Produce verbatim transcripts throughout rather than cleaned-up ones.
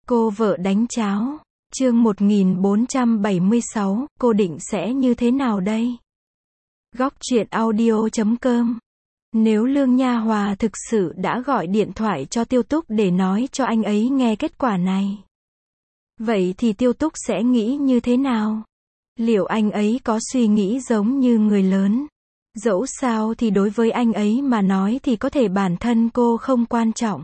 Cô vợ đánh cháo. Chương một nghìn bốn trăm bảy mươi sáu, cô định sẽ như thế nào đây? Góc truyện audio chấm com. Nếu Lương Nha Hòa thực sự đã gọi điện thoại cho Tiêu Túc để nói cho anh ấy nghe kết quả này, vậy thì Tiêu Túc sẽ nghĩ như thế nào? Liệu anh ấy có suy nghĩ giống như người lớn? Dẫu sao thì đối với anh ấy mà nói thì có thể bản thân cô không quan trọng.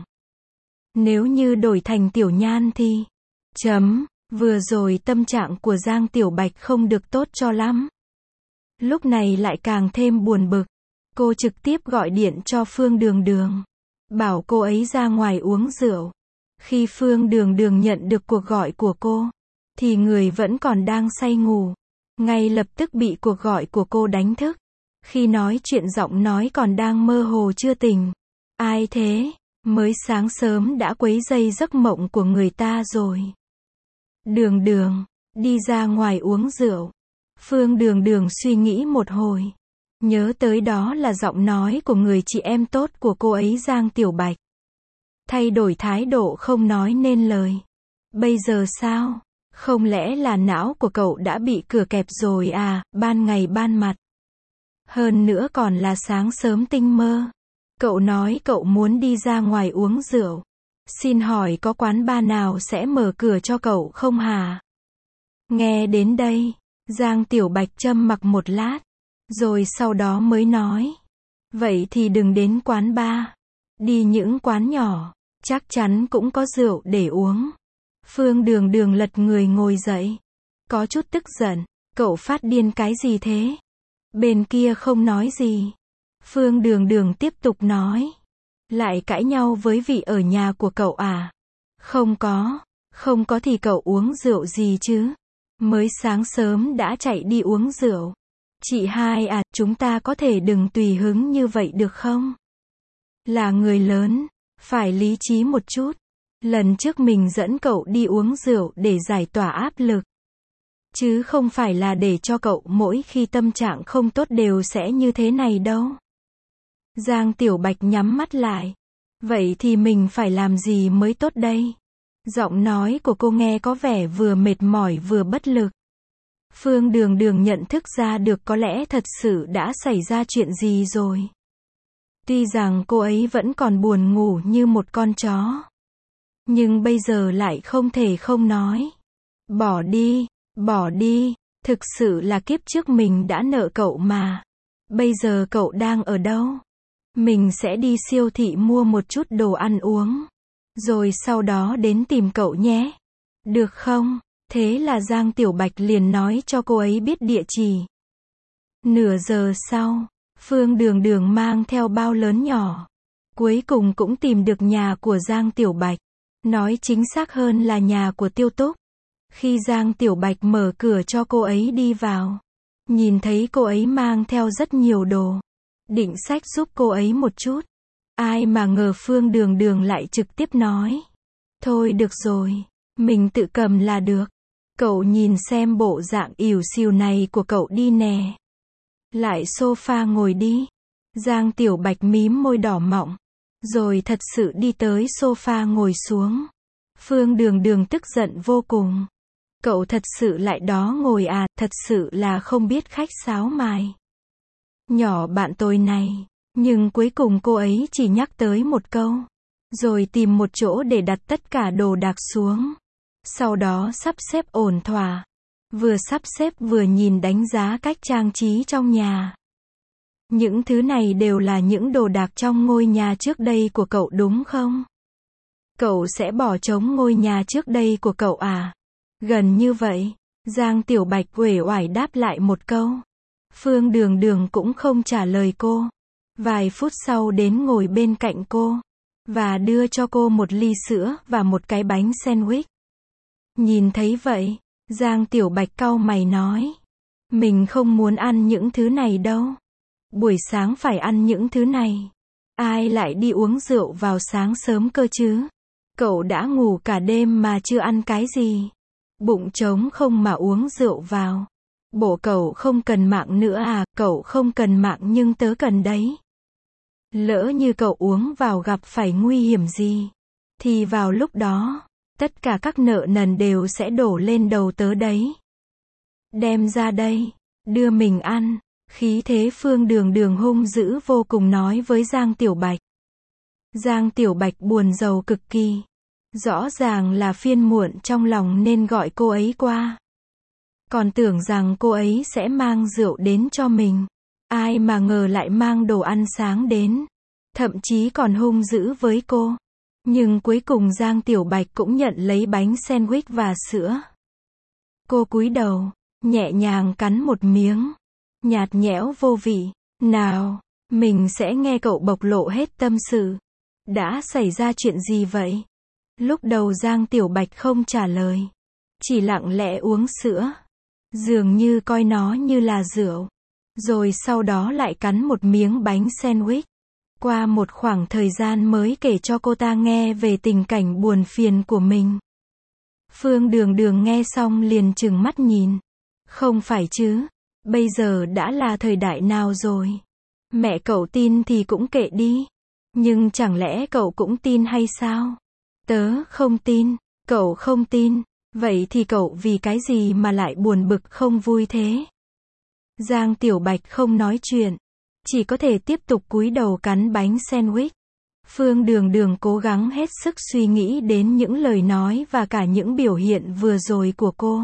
Nếu như đổi thành Tiểu Nhan thì... Chấm. Vừa rồi tâm trạng của Giang Tiểu Bạch không được tốt cho lắm. Lúc này lại càng thêm buồn bực. Cô trực tiếp gọi điện cho Phương Đường Đường, bảo cô ấy ra ngoài uống rượu. Khi Phương Đường Đường nhận được cuộc gọi của cô, thì người vẫn còn đang say ngủ. Ngay lập tức bị cuộc gọi của cô đánh thức. Khi nói chuyện giọng nói còn đang mơ hồ chưa tỉnh. Ai thế? Mới sáng sớm đã quấy rầy giấc mộng của người ta rồi. Đường Đường, đi ra ngoài uống rượu. Phương Đường Đường suy nghĩ một hồi. Nhớ tới đó là giọng nói của người chị em tốt của cô ấy Giang Tiểu Bạch. Thay đổi thái độ không nói nên lời. Bây giờ sao? Không lẽ là não của cậu đã bị cửa kẹp rồi à, ban ngày ban mặt. Hơn nữa còn là sáng sớm tinh mơ. Cậu nói cậu muốn đi ra ngoài uống rượu. Xin hỏi có quán bar nào sẽ mở cửa cho cậu không hả? Nghe đến đây, Giang Tiểu Bạch trầm mặc một lát, rồi sau đó mới nói. Vậy thì đừng đến quán bar. Đi những quán nhỏ, chắc chắn cũng có rượu để uống. Phương Đường Đường lật người ngồi dậy. Có chút tức giận. Cậu phát điên cái gì thế? Bên kia không nói gì. Phương Đường Đường tiếp tục nói. Lại cãi nhau với vị ở nhà của cậu à? Không có. Không có thì cậu uống rượu gì chứ? Mới sáng sớm đã chạy đi uống rượu. Chị hai à, chúng ta có thể đừng tùy hứng như vậy được không? Là người lớn, phải lý trí một chút. Lần trước mình dẫn cậu đi uống rượu để giải tỏa áp lực. Chứ không phải là để cho cậu mỗi khi tâm trạng không tốt đều sẽ như thế này đâu. Giang Tiểu Bạch nhắm mắt lại. Vậy thì mình phải làm gì mới tốt đây? Giọng nói của cô nghe có vẻ vừa mệt mỏi vừa bất lực. Phương Đường Đường nhận thức ra được có lẽ thật sự đã xảy ra chuyện gì rồi. Tuy rằng cô ấy vẫn còn buồn ngủ như một con chó, nhưng bây giờ lại không thể không nói. Bỏ đi, bỏ đi, thực sự là kiếp trước mình đã nợ cậu mà. Bây giờ cậu đang ở đâu? Mình sẽ đi siêu thị mua một chút đồ ăn uống, rồi sau đó đến tìm cậu nhé. Được không? Thế là Giang Tiểu Bạch liền nói cho cô ấy biết địa chỉ. Nửa giờ sau, Phương Đường Đường mang theo bao lớn nhỏ. Cuối cùng cũng tìm được nhà của Giang Tiểu Bạch. Nói chính xác hơn là nhà của Tiêu Túc. Khi Giang Tiểu Bạch mở cửa cho cô ấy đi vào, nhìn thấy cô ấy mang theo rất nhiều đồ, định xách giúp cô ấy một chút. Ai mà ngờ Phương Đường Đường lại trực tiếp nói. Thôi được rồi, mình tự cầm là được. Cậu nhìn xem bộ dạng ỉu xìu này của cậu đi nè. Lại sofa ngồi đi. Giang Tiểu Bạch mím môi đỏ mọng, rồi thật sự đi tới sofa ngồi xuống. Phương Đường Đường tức giận vô cùng. Cậu thật sự lại đó ngồi à, thật sự là không biết khách sáo mài. Nhỏ bạn tôi này. Nhưng cuối cùng cô ấy chỉ nhắc tới một câu, rồi tìm một chỗ để đặt tất cả đồ đạc xuống. Sau đó sắp xếp ổn thỏa. Vừa sắp xếp vừa nhìn đánh giá cách trang trí trong nhà. Những thứ này đều là những đồ đạc trong ngôi nhà trước đây của cậu đúng không? Cậu sẽ bỏ trống ngôi nhà trước đây của cậu à? Gần như vậy. Giang Tiểu Bạch uể oải đáp lại một câu. Phương Đường Đường cũng không trả lời cô. Vài phút sau đến ngồi bên cạnh cô, và đưa cho cô một ly sữa và một cái bánh sandwich. Nhìn thấy vậy, Giang Tiểu Bạch cau mày nói. Mình không muốn ăn những thứ này đâu. Buổi sáng phải ăn những thứ này. Ai lại đi uống rượu vào sáng sớm cơ chứ? Cậu đã ngủ cả đêm mà chưa ăn cái gì. Bụng trống không mà uống rượu vào. Bộ cậu không cần mạng nữa à? Cậu không cần mạng nhưng tớ cần đấy. Lỡ như cậu uống vào gặp phải nguy hiểm gì, thì vào lúc đó, Tất cả các nợ nần đều sẽ đổ lên đầu tớ đấy. Đem ra đây, đưa mình ăn. Khí thế Phương Đường Đường hung dữ vô cùng nói với Giang Tiểu Bạch. Giang Tiểu Bạch buồn rầu cực kỳ. Rõ ràng là phiên muộn trong lòng nên gọi cô ấy qua. Còn tưởng rằng cô ấy sẽ mang rượu đến cho mình. Ai mà ngờ lại mang đồ ăn sáng đến. Thậm chí còn hung dữ với cô. Nhưng cuối cùng Giang Tiểu Bạch cũng nhận lấy bánh sandwich và sữa. Cô cúi đầu, nhẹ nhàng cắn một miếng. Nhạt nhẽo vô vị. Nào, mình sẽ nghe cậu bộc lộ hết tâm sự. Đã xảy ra chuyện gì vậy? Lúc đầu Giang Tiểu Bạch không trả lời. Chỉ lặng lẽ uống sữa. Dường như coi nó như là rượu. Rồi sau đó lại cắn một miếng bánh sandwich. Qua một khoảng thời gian mới kể cho cô ta nghe về tình cảnh buồn phiền của mình. Phương Đường Đường nghe xong liền trừng mắt nhìn. Không phải chứ, bây giờ đã là thời đại nào rồi? Mẹ cậu tin thì cũng kệ đi. Nhưng chẳng lẽ cậu cũng tin hay sao? Tớ không tin, cậu không tin, vậy thì cậu vì cái gì mà lại buồn bực không vui thế? Giang Tiểu Bạch không nói chuyện, chỉ có thể tiếp tục cúi đầu cắn bánh sandwich. Phương Đường Đường cố gắng hết sức suy nghĩ đến những lời nói và cả những biểu hiện vừa rồi của cô.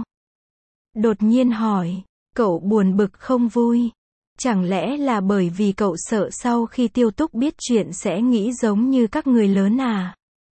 Đột nhiên hỏi, cậu buồn bực không vui? Chẳng lẽ là bởi vì cậu sợ sau khi Tiêu Túc biết chuyện sẽ nghĩ giống như các người lớn à?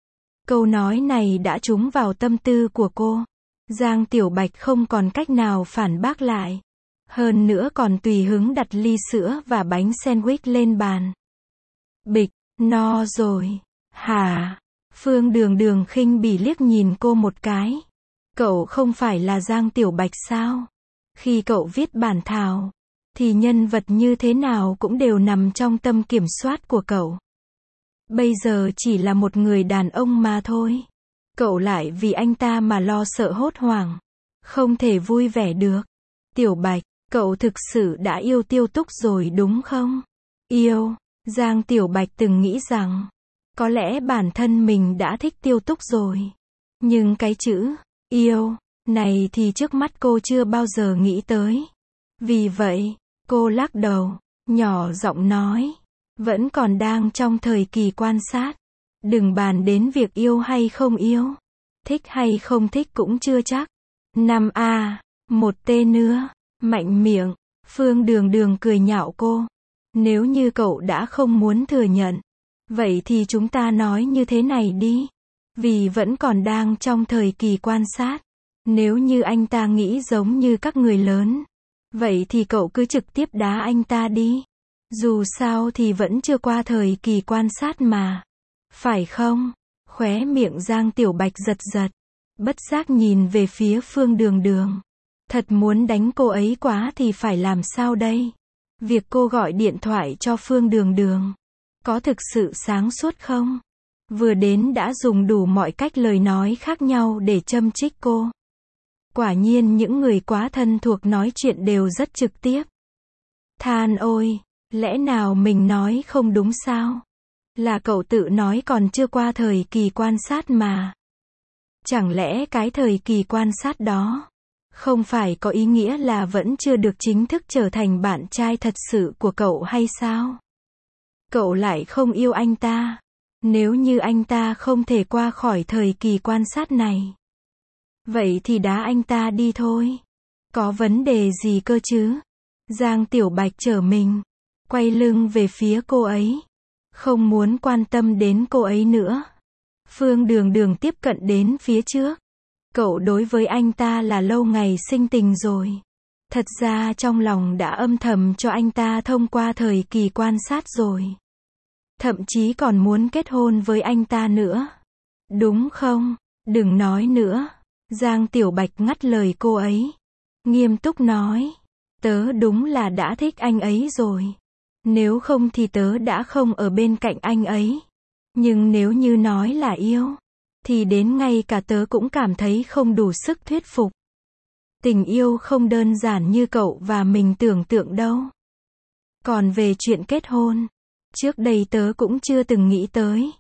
Câu nói này đã trúng vào tâm tư của cô. Giang Tiểu Bạch không còn cách nào phản bác lại. Hơn nữa còn tùy hứng đặt ly sữa và bánh sandwich lên bàn. Bịch, no rồi. Hả? Phương Đường Đường khinh bỉ liếc nhìn cô một cái. Cậu không phải là Giang Tiểu Bạch sao? Khi cậu viết bản thảo, thì nhân vật như thế nào cũng đều nằm trong tâm kiểm soát của cậu. Bây giờ chỉ là một người đàn ông mà thôi. Cậu lại vì anh ta mà lo sợ hốt hoảng. Không thể vui vẻ được. Tiểu Bạch, cậu thực sự đã yêu Tiêu Túc rồi đúng không? Yêu. Giang Tiểu Bạch từng nghĩ rằng, có lẽ bản thân mình đã thích Tiêu Túc rồi. Nhưng cái chữ, yêu, này thì trước mắt cô chưa bao giờ nghĩ tới. Vì vậy, cô lắc đầu, nhỏ giọng nói, vẫn còn đang trong thời kỳ quan sát. Đừng bàn đến việc yêu hay không yêu. Thích hay không thích cũng chưa chắc. năm A, một T nữa, mạnh miệng. Phương Đường Đường cười nhạo cô. Nếu như cậu đã không muốn thừa nhận, vậy thì chúng ta nói như thế này đi. Vì vẫn còn đang trong thời kỳ quan sát. Nếu như anh ta nghĩ giống như các người lớn, vậy thì cậu cứ trực tiếp đá anh ta đi. Dù sao thì vẫn chưa qua thời kỳ quan sát mà. Phải không? Khóe miệng Giang Tiểu Bạch giật giật. Bất giác nhìn về phía Phương Đường Đường. Thật muốn đánh cô ấy quá thì phải làm sao đây? Việc cô gọi điện thoại cho Phương Đường Đường, có thực sự sáng suốt không? Vừa đến đã dùng đủ mọi cách lời nói khác nhau để châm chích cô. Quả nhiên những người quá thân thuộc nói chuyện đều rất trực tiếp. Than ôi, lẽ nào mình nói không đúng sao? Là cậu tự nói còn chưa qua thời kỳ quan sát mà. Chẳng lẽ cái thời kỳ quan sát đó không phải có ý nghĩa là vẫn chưa được chính thức trở thành bạn trai thật sự của cậu hay sao? Cậu lại không yêu anh ta. Nếu như anh ta không thể qua khỏi thời kỳ quan sát này, vậy thì đá anh ta đi thôi. Có vấn đề gì cơ chứ? Giang Tiểu Bạch trở mình, quay lưng về phía cô ấy. Không muốn quan tâm đến cô ấy nữa. Phương Đường Đường tiếp cận đến phía trước. Cậu đối với anh ta là lâu ngày sinh tình rồi. Thật ra trong lòng đã âm thầm cho anh ta thông qua thời kỳ quan sát rồi. Thậm chí còn muốn kết hôn với anh ta nữa. Đúng không? Đừng nói nữa. Giang Tiểu Bạch ngắt lời cô ấy. Nghiêm túc nói. Tớ đúng là đã thích anh ấy rồi. Nếu không thì tớ đã không ở bên cạnh anh ấy. Nhưng nếu như nói là yêu, thì đến ngay cả tớ cũng cảm thấy không đủ sức thuyết phục. Tình yêu không đơn giản như cậu và mình tưởng tượng đâu. Còn về chuyện kết hôn, trước đây tớ cũng chưa từng nghĩ tới.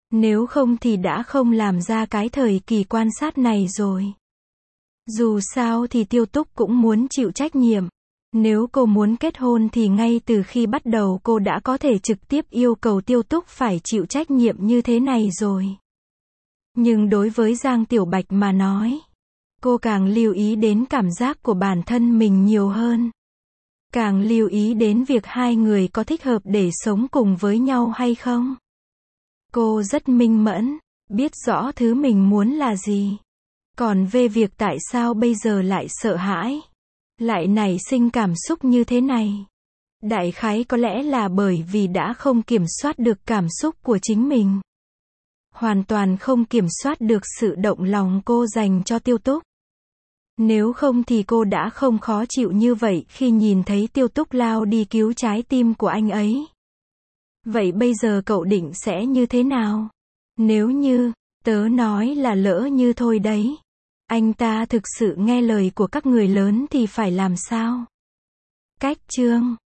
Nếu không thì đã không làm ra cái thời kỳ quan sát này rồi. Dù sao thì Tiêu Túc cũng muốn chịu trách nhiệm. Nếu cô muốn kết hôn thì ngay từ khi bắt đầu cô đã có thể trực tiếp yêu cầu Tiêu Túc phải chịu trách nhiệm như thế này rồi. Nhưng đối với Giang Tiểu Bạch mà nói, cô càng lưu ý đến cảm giác của bản thân mình nhiều hơn. Càng lưu ý đến việc hai người có thích hợp để sống cùng với nhau hay không. Cô rất minh mẫn, biết rõ thứ mình muốn là gì. Còn về việc tại sao bây giờ lại sợ hãi, lại nảy sinh cảm xúc như thế này, đại khái có lẽ là bởi vì đã không kiểm soát được cảm xúc của chính mình. Hoàn toàn không kiểm soát được sự động lòng cô dành cho Tiêu Túc. Nếu không thì cô đã không khó chịu như vậy khi nhìn thấy Tiêu Túc lao đi cứu trái tim của anh ấy. Vậy bây giờ cậu định sẽ như thế nào? Nếu như, tớ nói là lỡ như thôi đấy, anh ta thực sự nghe lời của các người lớn thì phải làm sao? Cách chương